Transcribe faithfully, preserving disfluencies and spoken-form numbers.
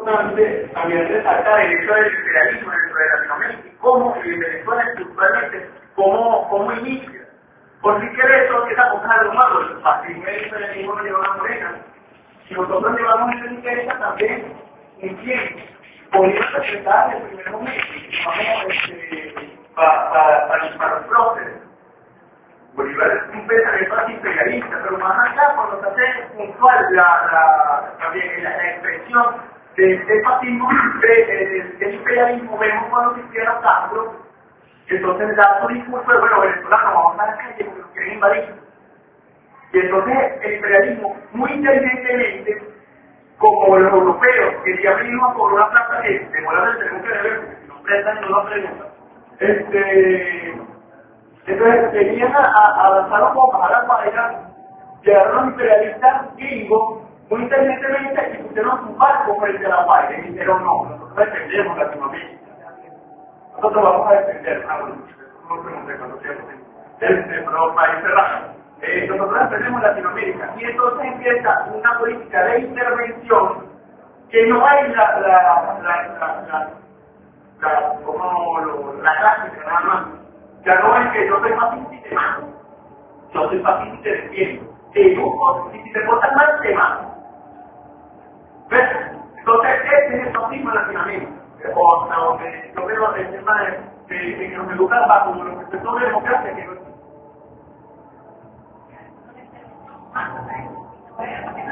importante también resaltar el hecho del imperialismo dentro de Latinoamérica y cómo en Venezuela estructuralmente, cómo, cómo inicia. Por si quiere eso, que esa cosa es algo malo, el fascismo y el imperialismo lo llevan a Morena. Si nosotros llevamos esa etiqueta también, ¿en quién? Podría representar el primer momento, vamos, este, para, para, para, para los próceres. Bolívar es un pensamiento antiimperialista, pero más allá, cuando se hace puntual la, la, también la, la expresión del de fascismo, del de, de imperialismo, vemos cuando se hicieron Castro, entonces da su discurso de, bueno, venezolanos, vamos a la calle porque nos quieren invadir. Y entonces el imperialismo, muy inteligentemente, como los europeos, que ya venimos por una plaza que demora el tenemos que ver, porque si nos prestan y no nos preguntan, este... Entonces venían a, a avanzar un poco a la cuadra, llegaron los imperialistas gringos, muy inteligentemente, y pusieron su barco frente a la cuadra, y dijeron no, nosotros defendemos Latinoamérica. Nosotros vamos a defender, ah, bueno, no pregunté cuánto tiempo tengo, pero país cerrado. Eh, nosotros defendemos Latinoamérica, y entonces empieza una política de intervención que no hay la, la, la, la, la, la, como lo, la clásica nada más. Ya no es que yo soy fascista y te mato. Yo soy fascista y te defiendo. Te educo, y si te portas mal, te mato. ¿Ves? Entonces, ese es el fascismo en Latinoamérica. O hasta donde yo veo el tema de, de, de que nos educan bajo los conceptos de democracia que no existe.